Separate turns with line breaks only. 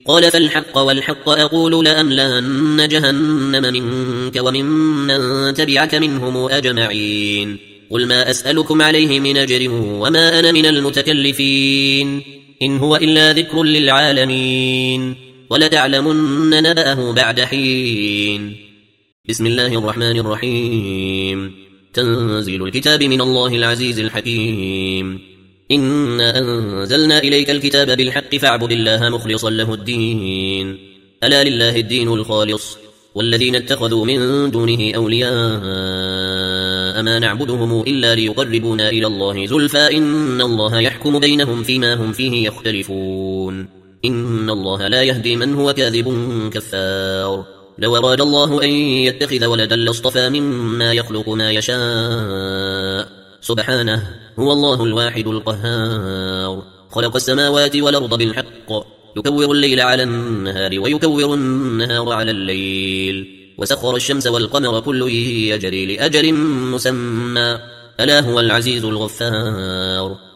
قال فالحق والحق أقول لأملأن جهنم منك وممن تبعك منهم أجمعين. قل ما أسألكم عليه من أجر وما أنا من المتكلفين إن هو إلا ذكر للعالمين ولتعلمن نبأه بعد حين. بسم الله الرحمن الرحيم. تنزيل الكتاب من الله العزيز الحكيم. إنا أنزلنا إليك الكتاب بالحق فاعبد الله مخلصا له الدين ألا لله الدين الخالص والذين اتخذوا من دونه أولياء ما نعبدهم إلا ليقربونا إلى الله زلفى إن الله يحكم بينهم فيما هم فيه يختلفون إن الله لا يهدي من هو كاذب كفار. لو أراد الله أن يتخذ ولدا لاصطفى مما يخلق ما يشاء سبحانه هو الله الواحد القهار. خلق السماوات والأرض بالحق يكور الليل على النهار ويكور النهار على الليل وسخر الشمس والقمر كل يجري لأجل مسمى ألا هو العزيز الغفار.